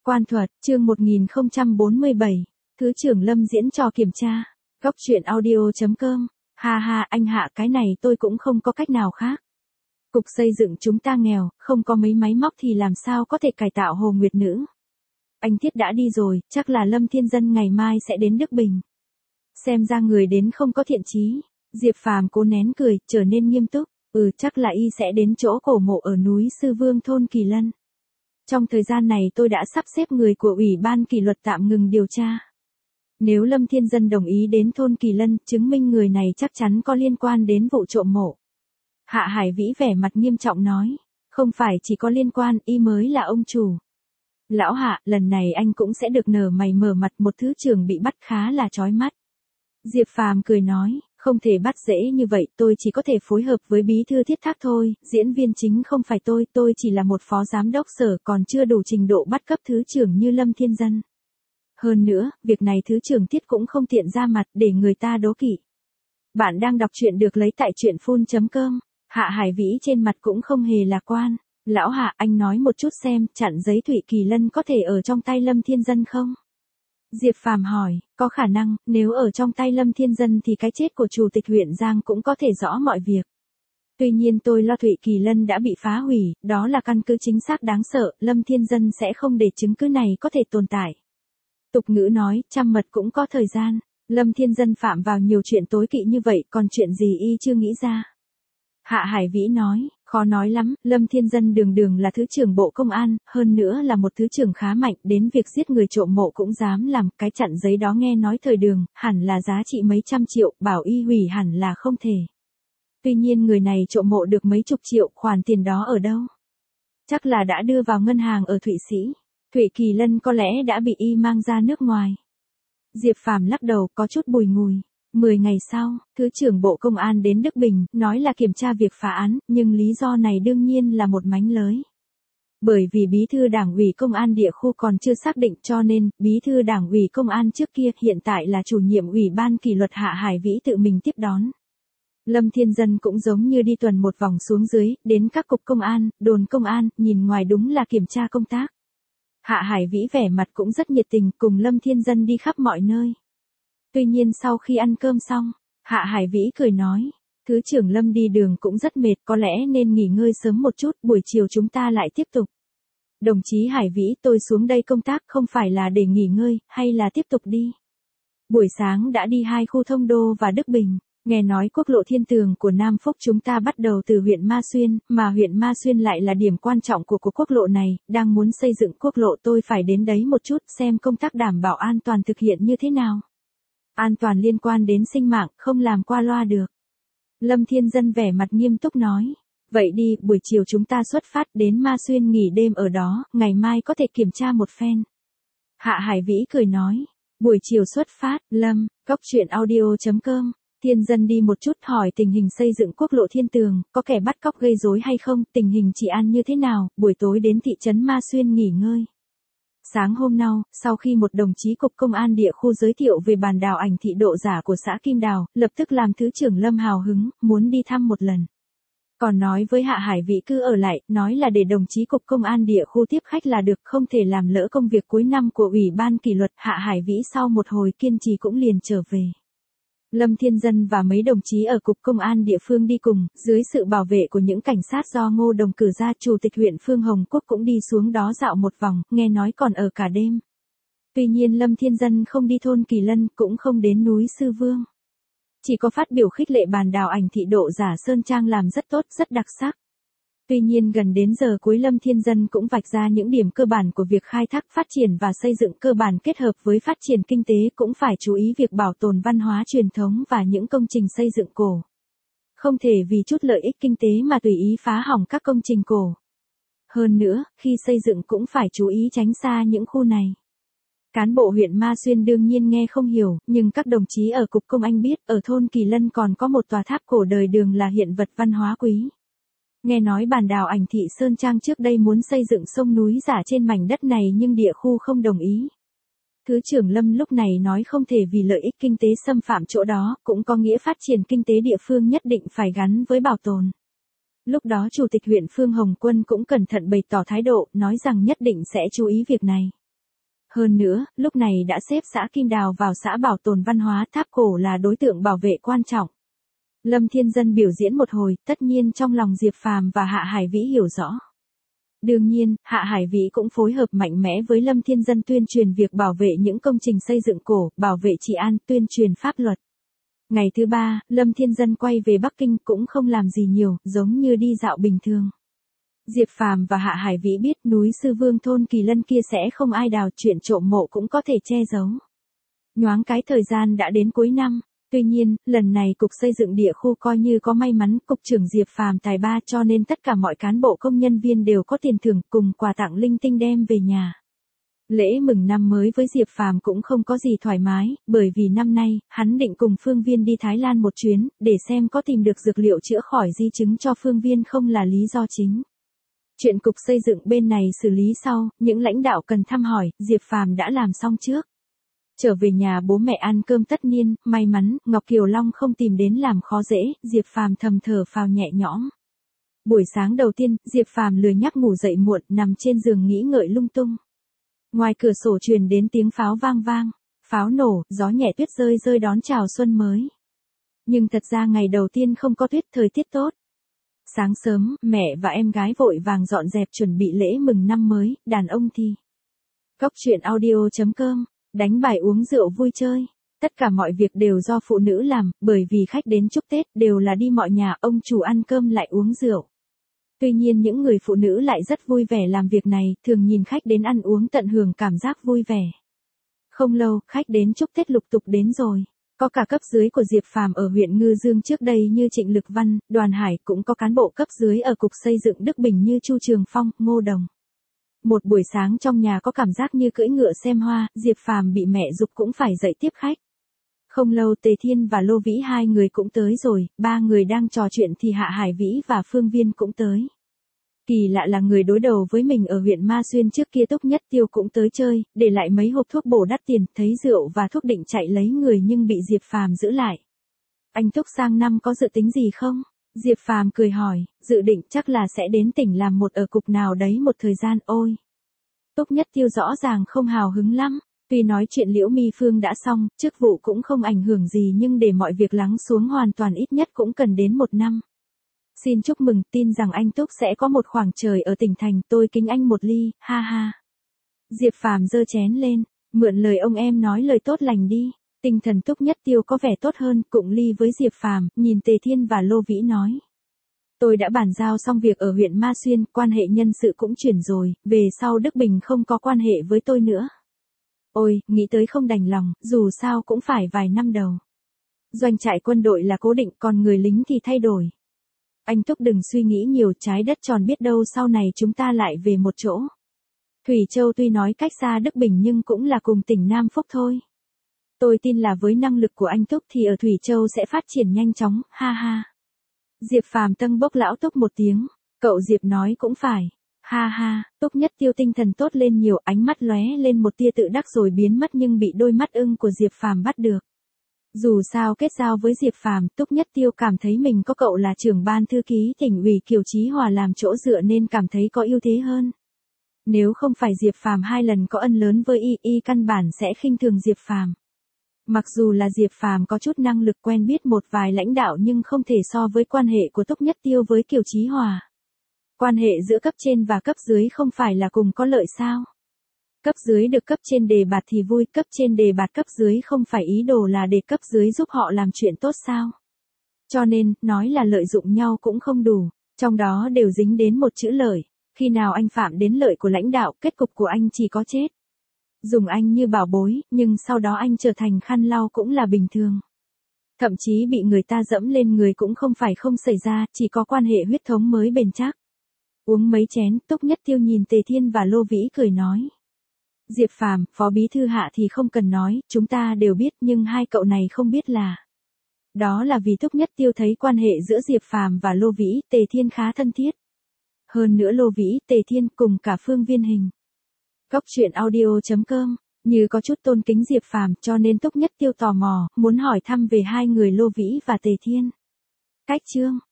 Quan thuật, chương 1047, Thứ trưởng Lâm diễn trò kiểm tra. Góc truyện audio.com. Ha ha, anh Hạ, cái này tôi cũng không có cách nào khác. Cục xây dựng chúng ta nghèo, không có mấy máy móc thì làm sao có thể cải tạo Hồ Nguyệt Nữ. Anh Thiết đã đi rồi, chắc là Lâm Thiên Dân ngày mai sẽ đến Đức Bình. Xem ra người đến không có thiện chí. Diệp Phàm cố nén cười, trở nên nghiêm túc. Chắc là y sẽ đến chỗ cổ mộ ở núi Sư Vương thôn Kỳ Lân. Trong thời gian này tôi đã sắp xếp người của Ủy ban kỷ luật tạm ngừng điều tra. Nếu Lâm Thiên Dân đồng ý đến thôn Kỳ Lân, chứng minh người này chắc chắn có liên quan đến vụ trộm mộ. Hạ Hải Vĩ vẻ mặt nghiêm trọng nói, không phải chỉ có liên quan, y mới là ông chủ. Lão Hạ, lần này anh cũng sẽ được nở mày mở mặt, một thứ trưởng bị bắt khá là chói mắt. Diệp Phàm cười nói, không thể bắt dễ như vậy, tôi chỉ có thể phối hợp với bí thư Thiết Thác thôi, diễn viên chính không phải tôi chỉ là một phó giám đốc sở, còn chưa đủ trình độ bắt cấp thứ trưởng như Lâm Thiên Dân. Hơn nữa, việc này thứ trưởng Thiết cũng không tiện ra mặt để người ta đố kỵ. Bạn đang đọc truyện được lấy tại truyện.com. Hạ Hải Vĩ trên mặt cũng không hề lạc quan. Lão Hạ, anh nói một chút xem, chặn giấy Thụy Kỳ Lân có thể ở trong tay Lâm Thiên Dân không? Diệp Phàm hỏi, có khả năng, nếu ở trong tay Lâm Thiên Dân thì cái chết của chủ tịch huyện Giang cũng có thể rõ mọi việc. Tuy nhiên tôi lo Thụy Kỳ Lân đã bị phá hủy, đó là căn cứ chính xác đáng sợ, Lâm Thiên Dân sẽ không để chứng cứ này có thể tồn tại. Tục ngữ nói, trăm mật cũng có thời gian, Lâm Thiên Dân phạm vào nhiều chuyện tối kỵ như vậy, còn chuyện gì y chưa nghĩ ra. Hạ Hải Vĩ nói, khó nói lắm, Lâm Thiên Dân đường là thứ trưởng Bộ Công an, hơn nữa là một thứ trưởng khá mạnh, đến việc giết người trộm mộ cũng dám làm, cái chặn giấy đó nghe nói thời Đường, hẳn là giá trị mấy trăm triệu, bảo y hủy hẳn là không thể. Tuy nhiên người này trộm mộ được mấy chục triệu, khoản tiền đó ở đâu? Chắc là đã đưa vào ngân hàng ở Thụy Sĩ. Thụy Kỳ Lân có lẽ đã bị y mang ra nước ngoài. Diệp Phàm lắc đầu, có chút bùi ngùi. 10 ngày sau, Thứ trưởng Bộ Công an đến Đức Bình, nói là kiểm tra việc phá án, nhưng lý do này đương nhiên là một mánh lới. Bởi vì bí thư Đảng ủy Công an địa khu còn chưa xác định, cho nên, bí thư Đảng ủy Công an trước kia hiện tại là chủ nhiệm Ủy ban kỷ luật Hạ Hải Vĩ tự mình tiếp đón. Lâm Thiên Dân cũng giống như đi tuần một vòng xuống dưới, đến các cục công an, đồn công an, nhìn ngoài đúng là kiểm tra công tác. Hạ Hải Vĩ vẻ mặt cũng rất nhiệt tình, cùng Lâm Thiên Dân đi khắp mọi nơi. Tuy nhiên sau khi ăn cơm xong, Hạ Hải Vĩ cười nói, Thứ trưởng Lâm đi đường cũng rất mệt, có lẽ nên nghỉ ngơi sớm một chút, buổi chiều chúng ta lại tiếp tục. Đồng chí Hải Vĩ, tôi xuống đây công tác không phải là để nghỉ ngơi, hay là tiếp tục đi. Buổi sáng đã đi 2 khu Thông Đô và Đức Bình, nghe nói quốc lộ Thiên Tường của Nam Phúc chúng ta bắt đầu từ huyện Ma Xuyên, mà huyện Ma Xuyên lại là điểm quan trọng của quốc lộ này, đang muốn xây dựng quốc lộ, tôi phải đến đấy một chút xem công tác đảm bảo an toàn thực hiện như thế nào. An toàn liên quan đến sinh mạng, không làm qua loa được. Lâm Thiên Dân vẻ mặt nghiêm túc nói. Vậy đi, buổi chiều chúng ta xuất phát đến Ma Xuyên nghỉ đêm ở đó, ngày mai có thể kiểm tra một phen. Hạ Hải Vĩ cười nói. Buổi chiều xuất phát, Lâm, góc truyện audio.com. Thiên Dân đi một chút hỏi tình hình xây dựng quốc lộ Thiên Tường, có kẻ bắt cóc gây rối hay không, tình hình trị an như thế nào, buổi tối đến thị trấn Ma Xuyên nghỉ ngơi. Sáng hôm nay, sau khi một đồng chí cục công an địa khu giới thiệu về bản đào ảnh thị độ giả của xã Kim Đào, lập tức làm thứ trưởng Lâm hào hứng, muốn đi thăm một lần. Còn nói với Hạ Hải Vĩ cứ ở lại, nói là để đồng chí cục công an địa khu tiếp khách là được, không thể làm lỡ công việc cuối năm của Ủy ban kỷ luật. Hạ Hải Vĩ sau một hồi kiên trì cũng liền trở về. Lâm Thiên Dân và mấy đồng chí ở cục công an địa phương đi cùng, dưới sự bảo vệ của những cảnh sát do Ngô Đồng cử ra, chủ tịch huyện Phương Hồng Quốc cũng đi xuống đó dạo một vòng, nghe nói còn ở cả đêm. Tuy nhiên Lâm Thiên Dân không đi thôn Kỳ Lân, cũng không đến núi Sư Vương. Chỉ có phát biểu khích lệ bản đào ảnh thị độ giả Sơn Trang làm rất tốt, rất đặc sắc. Tuy nhiên gần đến giờ cuối Lâm Thiên Dân cũng vạch ra những điểm cơ bản của việc khai thác, phát triển và xây dựng cơ bản kết hợp với phát triển kinh tế, cũng phải chú ý việc bảo tồn văn hóa truyền thống và những công trình xây dựng cổ. Không thể vì chút lợi ích kinh tế mà tùy ý phá hỏng các công trình cổ. Hơn nữa, khi xây dựng cũng phải chú ý tránh xa những khu này. Cán bộ huyện Ma Xuyên đương nhiên nghe không hiểu, nhưng các đồng chí ở cục công anh biết, ở thôn Kỳ Lân còn có một tòa tháp cổ đời Đường là hiện vật văn hóa quý. Nghe nói bản đào ảnh thị Sơn Trang trước đây muốn xây dựng sông núi giả trên mảnh đất này nhưng địa khu không đồng ý. Thứ trưởng Lâm lúc này nói không thể vì lợi ích kinh tế xâm phạm chỗ đó, cũng có nghĩa phát triển kinh tế địa phương nhất định phải gắn với bảo tồn. Lúc đó Chủ tịch huyện Phương Hồng Quân cũng cẩn thận bày tỏ thái độ, nói rằng nhất định sẽ chú ý việc này. Hơn nữa, lúc này đã xếp xã Kim Đào vào xã bảo tồn văn hóa Tháp Cổ là đối tượng bảo vệ quan trọng. Lâm Thiên Dân biểu diễn một hồi, tất nhiên trong lòng Diệp Phàm và Hạ Hải Vĩ hiểu rõ. Đương nhiên, Hạ Hải Vĩ cũng phối hợp mạnh mẽ với Lâm Thiên Dân tuyên truyền việc bảo vệ những công trình xây dựng cổ, bảo vệ trị an, tuyên truyền pháp luật. Ngày thứ ba, Lâm Thiên Dân quay về Bắc Kinh cũng không làm gì nhiều, giống như đi dạo bình thường. Diệp Phàm và Hạ Hải Vĩ biết núi Sư Vương thôn Kỳ Lân kia sẽ không ai đào, chuyện trộm mộ cũng có thể che giấu. Nhoáng cái thời gian đã đến cuối năm. Tuy nhiên, lần này Cục Xây dựng Địa khu coi như có may mắn, Cục trưởng Diệp Phàm tài ba cho nên tất cả mọi cán bộ công nhân viên đều có tiền thưởng cùng quà tặng linh tinh đem về nhà. Lễ mừng năm mới với Diệp Phàm cũng không có gì thoải mái, bởi vì năm nay, hắn định cùng Phương Viên đi Thái Lan một chuyến, để xem có tìm được dược liệu chữa khỏi di chứng cho Phương Viên không là lý do chính. Chuyện Cục Xây dựng bên này xử lý sau, những lãnh đạo cần thăm hỏi, Diệp Phàm đã làm xong trước. Trở về nhà bố mẹ ăn cơm tất niên, may mắn, Ngọc Kiều Long không tìm đến làm khó dễ, Diệp Phàm thầm thở phào nhẹ nhõm. Buổi sáng đầu tiên, Diệp Phàm lười nhác ngủ dậy muộn, nằm trên giường nghĩ ngợi lung tung. Ngoài cửa sổ truyền đến tiếng pháo vang vang, pháo nổ, gió nhẹ tuyết rơi rơi đón chào xuân mới. Nhưng thật ra ngày đầu tiên không có tuyết, thời tiết tốt. Sáng sớm, mẹ và em gái vội vàng dọn dẹp chuẩn bị lễ mừng năm mới, đàn ông thì. Góc truyện audio.com, đánh bài uống rượu vui chơi. Tất cả mọi việc đều do phụ nữ làm, bởi vì khách đến chúc Tết đều là đi mọi nhà, ông chủ ăn cơm lại uống rượu. Tuy nhiên những người phụ nữ lại rất vui vẻ làm việc này, thường nhìn khách đến ăn uống tận hưởng cảm giác vui vẻ. Không lâu, khách đến chúc Tết lục tục đến rồi. Có cả cấp dưới của Diệp Phàm ở huyện Ngư Dương trước đây như Trịnh Lực Văn, Đoàn Hải, cũng có cán bộ cấp dưới ở Cục Xây dựng Đức Bình như Chu Trường Phong, Ngô Đồng. Một buổi sáng trong nhà có cảm giác như cưỡi ngựa xem hoa, Diệp Phàm bị mẹ giục cũng phải dậy tiếp khách. Không lâu Tề Thiên và Lô Vĩ hai người cũng tới rồi, ba người đang trò chuyện thì Hạ Hải Vĩ và Phương Viên cũng tới. Kỳ lạ là người đối đầu với mình ở huyện Ma Xuyên trước kia Túc Nhất Tiêu cũng tới chơi, để lại mấy hộp thuốc bổ đắt tiền, thấy rượu và thuốc định chạy lấy người nhưng bị Diệp Phàm giữ lại. Anh Túc sang năm có dự tính gì không? Diệp Phàm cười hỏi, dự định chắc là sẽ đến tỉnh làm một ở cục nào đấy một thời gian. Ôi! Túc Nhất Tiêu rõ ràng không hào hứng lắm. Tuy nói chuyện Liễu Mi Phương đã xong, chức vụ cũng không ảnh hưởng gì nhưng để mọi việc lắng xuống hoàn toàn ít nhất cũng cần đến 1 năm. Xin chúc mừng, tin rằng anh Túc sẽ có một khoảng trời ở tỉnh thành, tôi kính anh một ly, ha ha. Diệp Phàm giơ chén lên, mượn lời ông em nói lời tốt lành đi. Tinh thần Túc Nhất Tiêu có vẻ tốt hơn, cụng ly với Diệp Phàm, nhìn Tề Thiên và Lô Vĩ nói. Tôi đã bàn giao xong việc ở huyện Ma Xuyên, quan hệ nhân sự cũng chuyển rồi, về sau Đức Bình không có quan hệ với tôi nữa. Ôi, nghĩ tới không đành lòng, dù sao cũng phải vài năm đầu. Doanh trại quân đội là cố định, còn người lính thì thay đổi. Anh Túc đừng suy nghĩ nhiều, trái đất tròn biết đâu sau này chúng ta lại về một chỗ. Thủy Châu tuy nói cách xa Đức Bình nhưng cũng là cùng tỉnh Nam Phúc thôi. Tôi tin là với năng lực của anh Túc thì ở Thủy Châu sẽ phát triển nhanh chóng, ha ha. Diệp Phàm tâng bốc lão Túc một tiếng, cậu Diệp nói cũng phải. Ha ha, Túc Nhất Tiêu tinh thần tốt lên nhiều, ánh mắt lóe lên một tia tự đắc rồi biến mất nhưng bị đôi mắt ưng của Diệp Phàm bắt được. Dù sao kết giao với Diệp Phàm, Túc Nhất Tiêu cảm thấy mình có cậu là trưởng ban thư ký tỉnh ủy Kiều Chí Hòa làm chỗ dựa nên cảm thấy có ưu thế hơn. Nếu không phải Diệp Phàm 2 lần có ân lớn với y căn bản sẽ khinh thường Diệp Phàm. Mặc dù là Diệp Phàm có chút năng lực quen biết một vài lãnh đạo nhưng không thể so với quan hệ của Túc Nhất Tiêu với Kiều Chí Hòa. Quan hệ giữa cấp trên và cấp dưới không phải là cùng có lợi sao? Cấp dưới được cấp trên đề bạt thì vui, cấp trên đề bạt cấp dưới không phải ý đồ là để cấp dưới giúp họ làm chuyện tốt sao? Cho nên, nói là lợi dụng nhau cũng không đủ, trong đó đều dính đến một chữ lợi. Khi nào anh phạm đến lợi của lãnh đạo, kết cục của anh chỉ có chết. Dùng anh như bảo bối, nhưng sau đó anh trở thành khăn lau cũng là bình thường. Thậm chí bị người ta dẫm lên người cũng không phải không xảy ra, chỉ có quan hệ huyết thống mới bền chắc. Uống mấy chén, Túc Nhất Tiêu nhìn Tề Thiên và Lô Vĩ cười nói. Diệp Phàm, Phó Bí Thư Hạ thì không cần nói, chúng ta đều biết nhưng hai cậu này không biết là. Đó là vì Túc Nhất Tiêu thấy quan hệ giữa Diệp Phàm và Lô Vĩ, Tề Thiên khá thân thiết. Hơn nữa Lô Vĩ, Tề Thiên cùng cả Phương Viên Hình. Góc truyện audio.com, như có chút tôn kính Diệp Phàm cho nên Túc Nhất Tiêu tò mò, muốn hỏi thăm về hai người Lô Vĩ và Tề Thiên. Cách chương.